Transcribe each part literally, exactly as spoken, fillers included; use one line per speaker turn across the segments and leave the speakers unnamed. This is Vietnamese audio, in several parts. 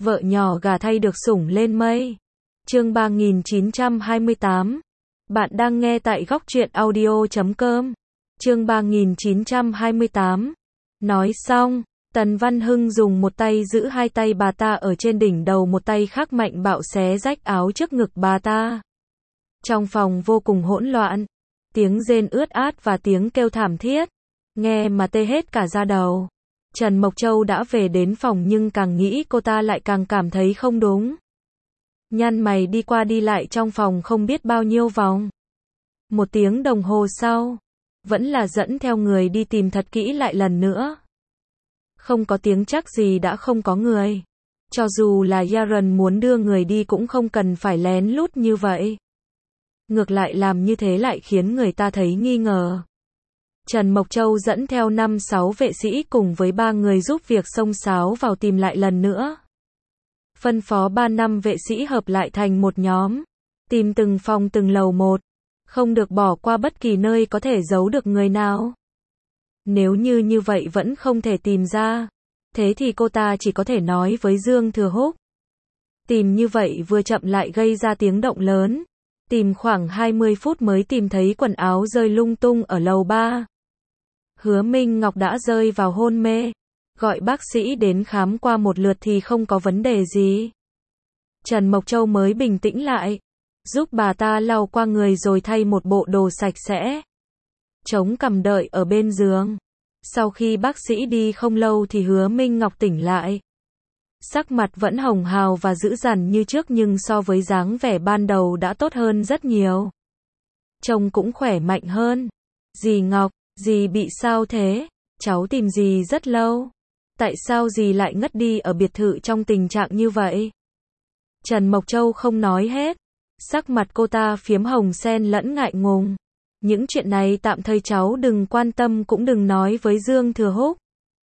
Vợ nhỏ gả thay được sủng lên mây. Chương ba nghìn chín trăm hai mươi tám. Bạn đang nghe tại góc truyện audio chấm com. Chương ba nghìn chín trăm hai mươi tám. Nói xong, Tần Văn Hưng dùng một tay giữ hai tay bà ta ở trên đỉnh đầu, một tay khác mạnh bạo xé rách áo trước ngực bà ta. Trong phòng vô cùng hỗn loạn, tiếng rên ướt át và tiếng kêu thảm thiết, nghe mà tê hết cả da đầu. Trần Mộc Châu đã về đến phòng nhưng càng nghĩ cô ta lại càng cảm thấy không đúng. Nhăn mày đi qua đi lại trong phòng không biết bao nhiêu vòng. Một tiếng đồng hồ sau, vẫn là dẫn theo người đi tìm thật kỹ lại lần nữa. Không có tiếng chắc gì đã không có người. Cho dù là Yaron muốn đưa người đi cũng không cần phải lén lút như vậy. Ngược lại làm như thế lại khiến người ta thấy nghi ngờ. Trần Mộc Châu dẫn theo năm sáu vệ sĩ cùng với ba người giúp việc xông xáo vào tìm lại lần nữa. Phân phó ba năm vệ sĩ hợp lại thành một nhóm, tìm từng phòng từng lầu một, không được bỏ qua bất kỳ nơi có thể giấu được người nào. Nếu như như vậy vẫn không thể tìm ra, thế thì cô ta chỉ có thể nói với Dương Thừa Húc. Tìm như vậy vừa chậm lại gây ra tiếng động lớn. Tìm khoảng hai mươi phút mới tìm thấy quần áo rơi lung tung ở lầu ba. Hứa Minh Ngọc đã rơi vào hôn mê. Gọi bác sĩ đến khám qua một lượt thì không có vấn đề gì. Trần Mộc Châu mới bình tĩnh lại, giúp bà ta lau qua người rồi thay một bộ đồ sạch sẽ. Chống cằm đợi ở bên giường. Sau khi bác sĩ đi không lâu thì Hứa Minh Ngọc tỉnh lại. Sắc mặt vẫn hồng hào và dữ dằn như trước nhưng so với dáng vẻ ban đầu đã tốt hơn rất nhiều. Trông cũng khỏe mạnh hơn. Dì Ngọc, dì bị sao thế? Cháu tìm dì rất lâu. Tại sao dì lại ngất đi ở biệt thự trong tình trạng như vậy? Trần Mộc Châu không nói hết. Sắc mặt cô ta phiếm hồng xen lẫn ngại ngùng. Những chuyện này tạm thời cháu đừng quan tâm cũng đừng nói với Dương Thừa Húc.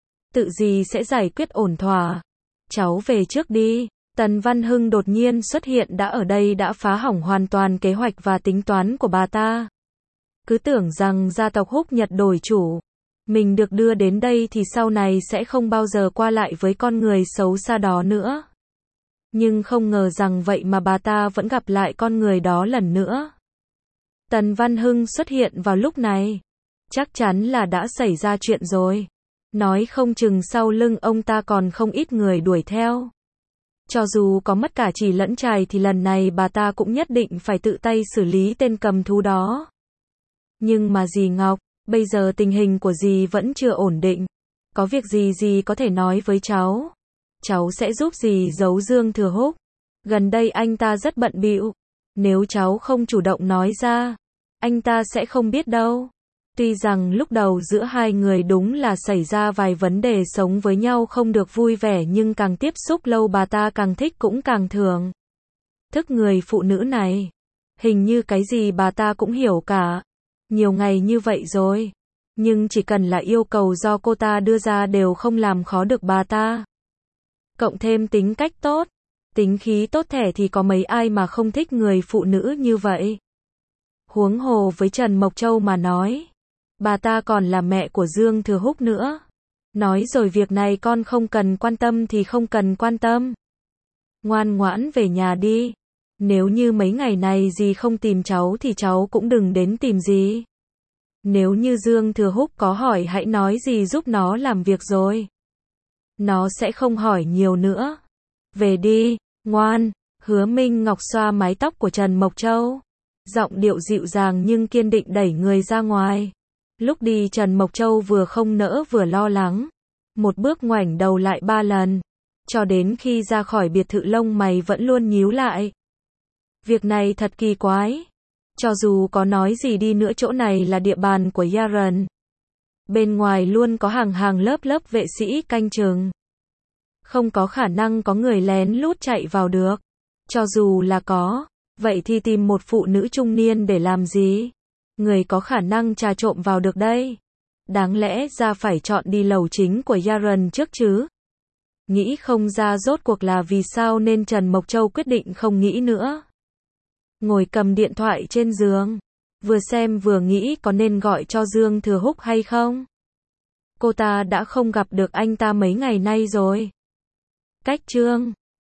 Tự dì sẽ giải quyết ổn thỏa. Cháu về trước đi. Tần Văn Hưng đột nhiên xuất hiện đã ở đây đã phá hỏng hoàn toàn kế hoạch và tính toán của bà ta. Cứ tưởng rằng gia tộc Húc Nhật đổi chủ, mình được đưa đến đây thì sau này sẽ không bao giờ qua lại với con người xấu xa đó nữa. Nhưng không ngờ rằng vậy mà bà ta vẫn gặp lại con người đó lần nữa. Tần Văn Hưng xuất hiện vào lúc này. Chắc chắn là đã xảy ra chuyện rồi. Nói không chừng sau lưng ông ta còn không ít người đuổi theo. Cho dù có mất cả chỉ lẫn trài thì lần này bà ta cũng nhất định phải tự tay xử lý tên cầm thú đó. Nhưng mà dì Ngọc, bây giờ tình hình của dì vẫn chưa ổn định. Có việc gì dì có thể nói với cháu. Cháu sẽ giúp dì giấu Dương Thừa Húc. Gần đây anh ta rất bận bịu. Nếu cháu không chủ động nói ra, anh ta sẽ không biết đâu. Tuy rằng lúc đầu giữa hai người đúng là xảy ra vài vấn đề sống với nhau không được vui vẻ nhưng càng tiếp xúc lâu bà ta càng thích cũng càng thường. Thức người phụ nữ này. Hình như cái gì bà ta cũng hiểu cả. Nhiều ngày như vậy rồi. Nhưng chỉ cần là yêu cầu do cô ta đưa ra đều không làm khó được bà ta. Cộng thêm tính cách tốt, tính khí tốt thẻ thì có mấy ai mà không thích người phụ nữ như vậy. Huống hồ với Trần Mộc Châu mà nói. Bà ta còn là mẹ của Dương Thừa Húc nữa. Nói rồi việc này con không cần quan tâm thì không cần quan tâm. Ngoan ngoãn về nhà đi. Nếu như mấy ngày này dì không tìm cháu thì cháu cũng đừng đến tìm dì. Nếu như Dương Thừa Húc có hỏi hãy nói dì giúp nó làm việc rồi. Nó sẽ không hỏi nhiều nữa. Về đi, ngoan. Hứa Minh Ngọc xoa mái tóc của Trần Mộc Châu. Giọng điệu dịu dàng nhưng kiên định đẩy người ra ngoài. Lúc đi Trần Mộc Châu vừa không nỡ vừa lo lắng. Một bước ngoảnh đầu lại ba lần. Cho đến khi ra khỏi biệt thự lông mày vẫn luôn nhíu lại. Việc này thật kỳ quái. Cho dù có nói gì đi nữa chỗ này là địa bàn của Yaron. Bên ngoài luôn có hàng hàng lớp lớp vệ sĩ canh chừng. Không có khả năng có người lén lút chạy vào được. Cho dù là có, vậy thì tìm một phụ nữ trung niên để làm gì? Người có khả năng trà trộm vào được đây. Đáng lẽ ra phải chọn đi lầu chính của Yaron trước chứ. Nghĩ không ra rốt cuộc là vì sao nên Trần Mộc Châu quyết định không nghĩ nữa. Ngồi cầm điện thoại trên giường. Vừa xem vừa nghĩ có nên gọi cho Dương Thừa Húc hay không. Cô ta đã không gặp được anh ta mấy ngày nay rồi. Cách chương